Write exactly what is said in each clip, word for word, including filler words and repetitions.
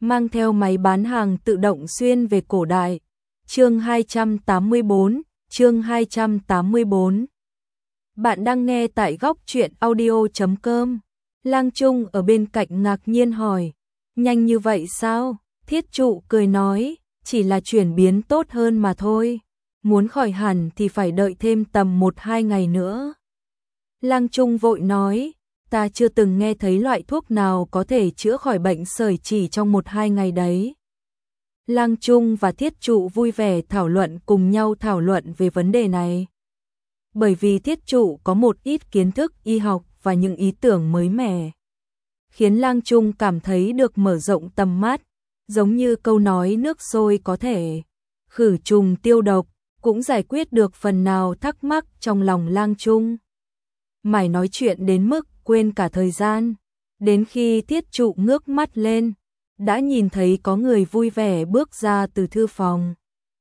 mang theo máy bán hàng tự động xuyên về cổ đại. Chương hai trăm tám mươi bốn, chương hai trăm tám mươi bốn. Bạn đang nghe tại góc truyện audio chấm com. Lang Trung ở bên cạnh ngạc nhiên hỏi, nhanh như vậy sao? Thiết trụ cười nói, chỉ là chuyển biến tốt hơn mà thôi. Muốn khỏi hẳn thì phải đợi thêm tầm một hai ngày nữa. Lang Trung vội nói, ta chưa từng nghe thấy loại thuốc nào có thể chữa khỏi bệnh sởi chỉ trong một hai ngày đấy. Lang Trung và Thiết trụ vui vẻ thảo luận cùng nhau thảo luận về vấn đề này. Bởi vì Thiết trụ có một ít kiến thức y học và những ý tưởng mới mẻ, khiến Lang Trung cảm thấy được mở rộng tầm mắt, giống như câu nói nước sôi có thể khử trùng tiêu độc, cũng giải quyết được phần nào thắc mắc trong lòng Lang Trung. Mải nói chuyện đến mức quên cả thời gian, đến khi Thiết trụ ngước mắt lên, đã nhìn thấy có người vui vẻ bước ra từ thư phòng,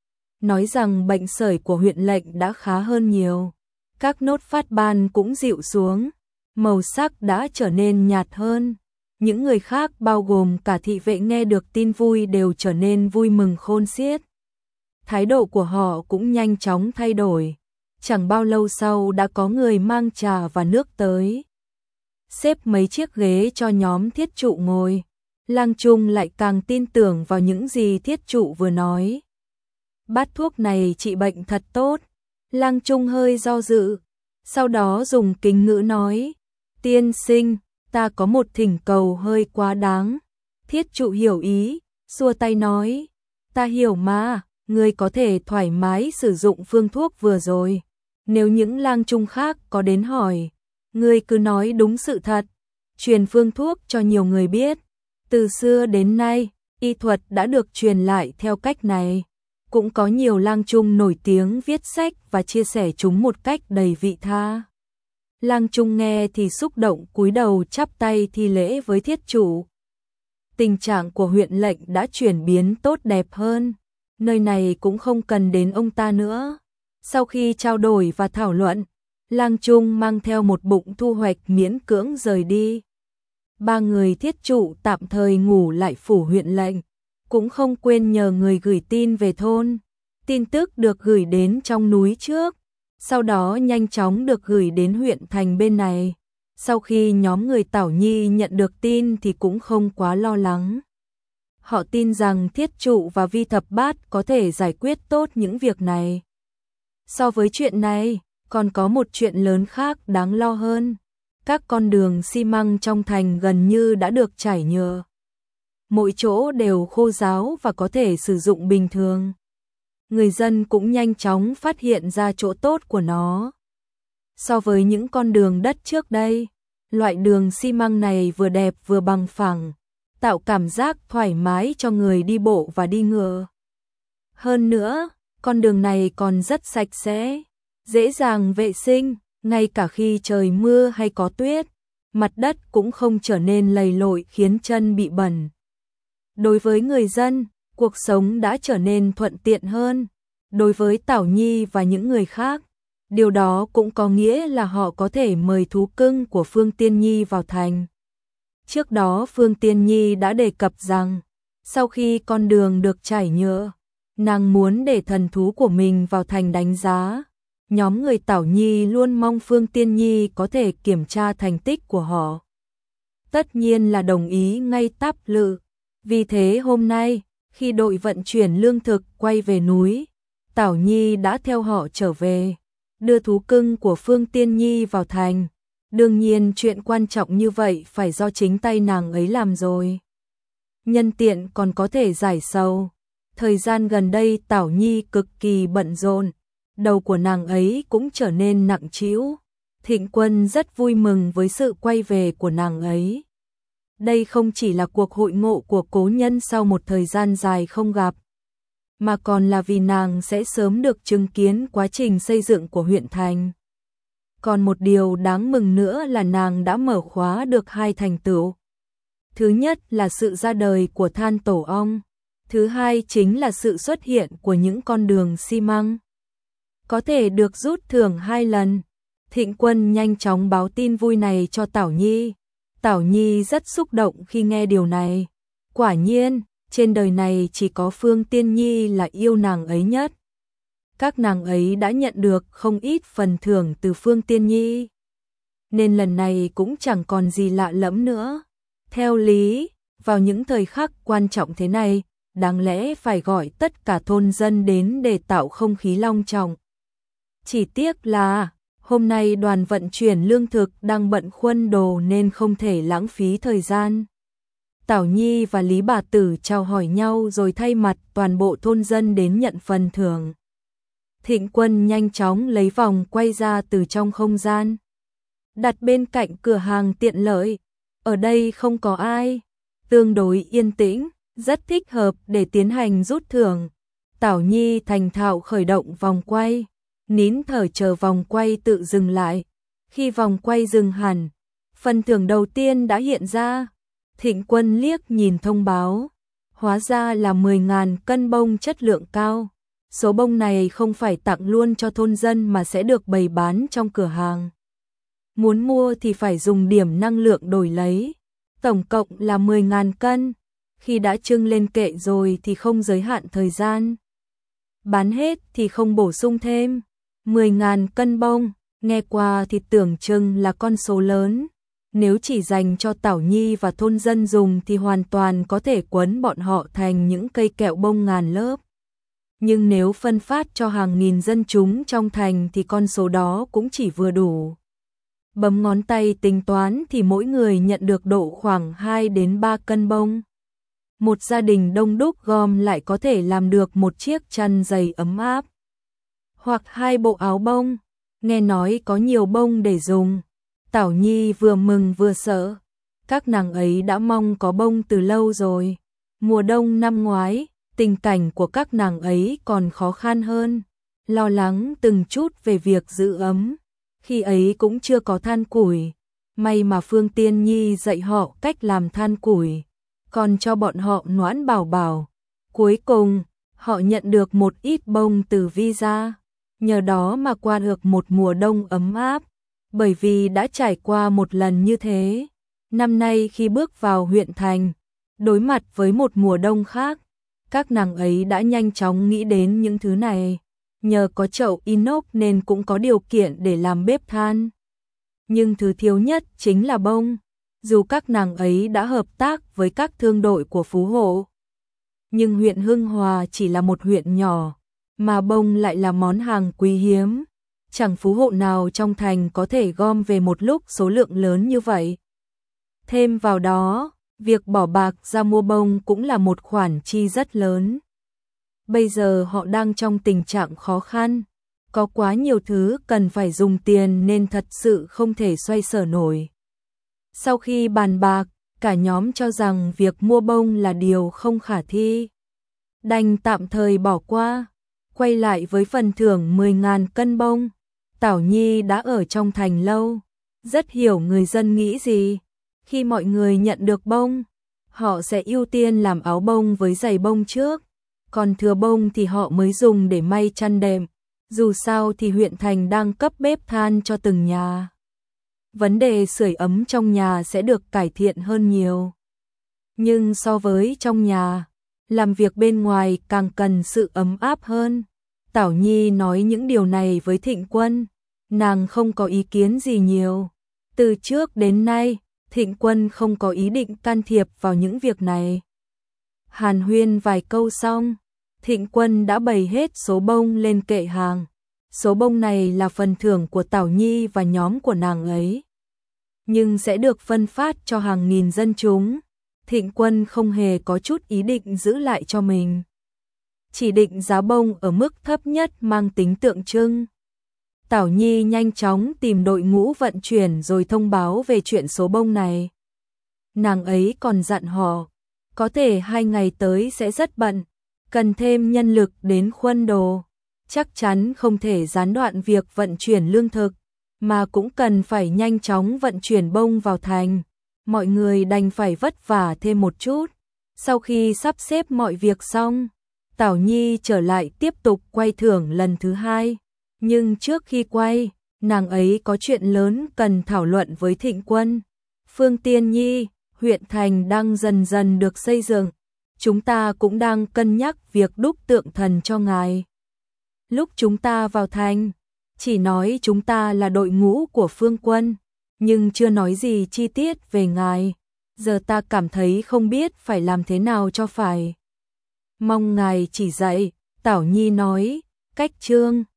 nói rằng bệnh sởi của huyện lệnh đã khá hơn nhiều, các nốt phát ban cũng dịu xuống, màu sắc đã trở nên nhạt hơn. Những người khác bao gồm cả thị vệ nghe được tin vui đều trở nên vui mừng khôn xiết. Thái độ của họ cũng nhanh chóng thay đổi. Chẳng bao lâu sau đã có người mang trà và nước tới, xếp mấy chiếc ghế cho nhóm Thiết trụ ngồi. Lang Trung lại càng tin tưởng vào những gì Thiết trụ vừa nói. Bát thuốc này trị bệnh thật tốt. Lang Trung hơi do dự, sau đó dùng kính ngữ nói, tiên sinh, ta có một thỉnh cầu hơi quá đáng. Thiết trụ hiểu ý, xua tay nói, ta hiểu mà, ngươi có thể thoải mái sử dụng phương thuốc vừa rồi. Nếu những Lang Trung khác có đến hỏi, ngươi cứ nói đúng sự thật, truyền phương thuốc cho nhiều người biết. Từ xưa đến nay, y thuật đã được truyền lại theo cách này. Cũng có nhiều Lang Trung nổi tiếng viết sách và chia sẻ chúng một cách đầy vị tha. Lang Trung nghe thì xúc động cúi đầu chắp tay thi lễ với Thiết trụ. Tình trạng của huyện lệnh đã chuyển biến tốt đẹp hơn, nơi này cũng không cần đến ông ta nữa. Sau khi trao đổi và thảo luận, Lang Trung mang theo một bụng thu hoạch miễn cưỡng rời đi. Ba người Thiết trụ tạm thời ngủ lại phủ huyện lệnh, cũng không quên nhờ người gửi tin về thôn. Tin tức được gửi đến trong núi trước, sau đó nhanh chóng được gửi đến huyện thành bên này. Sau khi nhóm người Tảo Nhi nhận được tin thì cũng không quá lo lắng. Họ tin rằng Thiết trụ và Vi Thập Bát có thể giải quyết tốt những việc này. So với chuyện này, còn có một chuyện lớn khác đáng lo hơn. Các con đường xi măng trong thành gần như đã được trải nhựa. Mỗi chỗ đều khô ráo và có thể sử dụng bình thường. Người dân cũng nhanh chóng phát hiện ra chỗ tốt của nó. So với những con đường đất trước đây, loại đường xi măng này vừa đẹp vừa bằng phẳng, tạo cảm giác thoải mái cho người đi bộ và đi ngựa. Hơn nữa, con đường này còn rất sạch sẽ, dễ dàng vệ sinh, ngay cả khi trời mưa hay có tuyết, mặt đất cũng không trở nên lầy lội khiến chân bị bẩn. Đối với người dân, cuộc sống đã trở nên thuận tiện hơn. Đối với Tảo Nhi và những người khác, điều đó cũng có nghĩa là họ có thể mời thú cưng của Phương Tiên Nhi vào thành. Trước đó Phương Tiên Nhi đã đề cập rằng, sau khi con đường được trải nhựa, nàng muốn để thần thú của mình vào thành đánh giá. Nhóm người Tảo Nhi luôn mong Phương Tiên Nhi có thể kiểm tra thành tích của họ. Tất nhiên là đồng ý ngay tắp lự. Vì thế hôm nay, khi đội vận chuyển lương thực quay về núi, Tảo Nhi đã theo họ trở về, đưa thú cưng của Phương Tiên Nhi vào thành. Đương nhiên chuyện quan trọng như vậy phải do chính tay nàng ấy làm rồi. Nhân tiện còn có thể giải sầu. Thời gian gần đây Tảo Nhi cực kỳ bận rộn, đầu của nàng ấy cũng trở nên nặng trĩu. Thịnh Quân rất vui mừng với sự quay về của nàng ấy. Đây không chỉ là cuộc hội ngộ của cố nhân sau một thời gian dài không gặp, mà còn là vì nàng sẽ sớm được chứng kiến quá trình xây dựng của huyện thành. Còn một điều đáng mừng nữa là nàng đã mở khóa được hai thành tựu. Thứ nhất là sự ra đời của than tổ ong, thứ hai chính là sự xuất hiện của những con đường xi măng. Có thể được rút thưởng hai lần. Thịnh Quân nhanh chóng báo tin vui này cho Tảo Nhi. Tảo Nhi rất xúc động khi nghe điều này. Quả nhiên, trên đời này chỉ có Phương Tiên Nhi là yêu nàng ấy nhất. Các nàng ấy đã nhận được không ít phần thưởng từ Phương Tiên Nhi, nên lần này cũng chẳng còn gì lạ lẫm nữa. Theo lý, vào những thời khắc quan trọng thế này, đáng lẽ phải gọi tất cả thôn dân đến để tạo không khí long trọng. Chỉ tiếc là, hôm nay đoàn vận chuyển lương thực đang bận khuân đồ nên không thể lãng phí thời gian. Tảo Nhi và Lý bà tử chào hỏi nhau rồi thay mặt toàn bộ thôn dân đến nhận phần thưởng. Thịnh Quân nhanh chóng lấy vòng quay ra từ trong không gian, đặt bên cạnh cửa hàng tiện lợi. Ở đây không có ai, tương đối yên tĩnh, rất thích hợp để tiến hành rút thưởng. Tảo Nhi thành thạo khởi động vòng quay, nín thở chờ vòng quay tự dừng lại. Khi vòng quay dừng hẳn, phần thưởng đầu tiên đã hiện ra. Thịnh Quân liếc nhìn thông báo, hóa ra là mười nghìn cân bông chất lượng cao. Số bông này không phải tặng luôn cho thôn dân mà sẽ được bày bán trong cửa hàng. Muốn mua thì phải dùng điểm năng lượng đổi lấy. Tổng cộng là mười nghìn cân. Khi đã trưng lên kệ rồi thì không giới hạn thời gian. Bán hết thì không bổ sung thêm. mười nghìn cân bông, nghe qua thì tưởng chừng là con số lớn. Nếu chỉ dành cho Tảo Nhi và thôn dân dùng thì hoàn toàn có thể quấn bọn họ thành những cây kẹo bông ngàn lớp. Nhưng nếu phân phát cho hàng nghìn dân chúng trong thành thì con số đó cũng chỉ vừa đủ. Bấm ngón tay tính toán thì mỗi người nhận được độ khoảng hai đến ba cân bông. Một gia đình đông đúc gom lại có thể làm được một chiếc chăn dày ấm áp. Hoặc hai bộ áo bông, nghe nói có nhiều bông để dùng. Tảo Nhi vừa mừng vừa sợ. Các nàng ấy đã mong có bông từ lâu rồi. Mùa đông năm ngoái, tình cảnh của các nàng ấy còn khó khăn hơn. Lo lắng từng chút về việc giữ ấm. Khi ấy cũng chưa có than củi. May mà Phương Tiên Nhi dạy họ cách làm than củi, còn cho bọn họ noãn bảo bảo. Cuối cùng, họ nhận được một ít bông từ Vi gia. Nhờ đó mà qua được một mùa đông ấm áp. Bởi vì đã trải qua một lần như thế, năm nay khi bước vào huyện thành, đối mặt với một mùa đông khác, các nàng ấy đã nhanh chóng nghĩ đến những thứ này. Nhờ có chậu inox nên cũng có điều kiện để làm bếp than. Nhưng thứ thiếu nhất chính là bông. Dù các nàng ấy đã hợp tác với các thương đội của Phú Hộ, nhưng huyện Hưng Hòa chỉ là một huyện nhỏ, mà bông lại là món hàng quý hiếm. Chẳng phú hộ nào trong thành có thể gom về một lúc số lượng lớn như vậy. Thêm vào đó, việc bỏ bạc ra mua bông cũng là một khoản chi rất lớn. Bây giờ họ đang trong tình trạng khó khăn, có quá nhiều thứ cần phải dùng tiền nên thật sự không thể xoay sở nổi. Sau khi bàn bạc, cả nhóm cho rằng việc mua bông là điều không khả thi, đành tạm thời bỏ qua. Quay lại với phần thưởng mười nghìn cân bông. Tảo Nhi đã ở trong thành lâu, rất hiểu người dân nghĩ gì. Khi mọi người nhận được bông, họ sẽ ưu tiên làm áo bông với giày bông trước, còn thừa bông thì họ mới dùng để may chăn đệm. Dù sao thì huyện thành đang cấp bếp than cho từng nhà. Vấn đề sưởi ấm trong nhà sẽ được cải thiện hơn nhiều. Nhưng so với trong nhà, làm việc bên ngoài càng cần sự ấm áp hơn. Tảo Nhi nói những điều này với Thịnh Quân, nàng không có ý kiến gì nhiều. Từ trước đến nay, Thịnh Quân không có ý định can thiệp vào những việc này. Hàn huyên vài câu xong, Thịnh Quân đã bày hết số bông lên kệ hàng. Số bông này là phần thưởng của Tảo Nhi và nhóm của nàng ấy, nhưng sẽ được phân phát cho hàng nghìn dân chúng. Thịnh Quân không hề có chút ý định giữ lại cho mình, chỉ định giá bông ở mức thấp nhất mang tính tượng trưng. Tảo Nhi nhanh chóng tìm đội ngũ vận chuyển rồi thông báo về chuyện số bông này. Nàng ấy còn dặn họ, có thể hai ngày tới sẽ rất bận, cần thêm nhân lực đến khuân đồ. Chắc chắn không thể gián đoạn việc vận chuyển lương thực, mà cũng cần phải nhanh chóng vận chuyển bông vào thành. Mọi người đành phải vất vả thêm một chút. Sau khi sắp xếp mọi việc xong, Tảo Nhi trở lại tiếp tục quay thưởng lần thứ hai. Nhưng trước khi quay, nàng ấy có chuyện lớn cần thảo luận với Thịnh Quân. Phương Tiên Nhi, huyện thành đang dần dần được xây dựng. chúng ta cũng đang cân nhắc việc đúc tượng thần cho ngài. Lúc chúng ta vào thành, chỉ nói chúng ta là đội ngũ của Phương Quân, nhưng chưa nói gì chi tiết về ngài. Giờ ta cảm thấy không biết phải làm thế nào cho phải. Mong ngài chỉ dạy, Tảo Nhi nói, cách Trương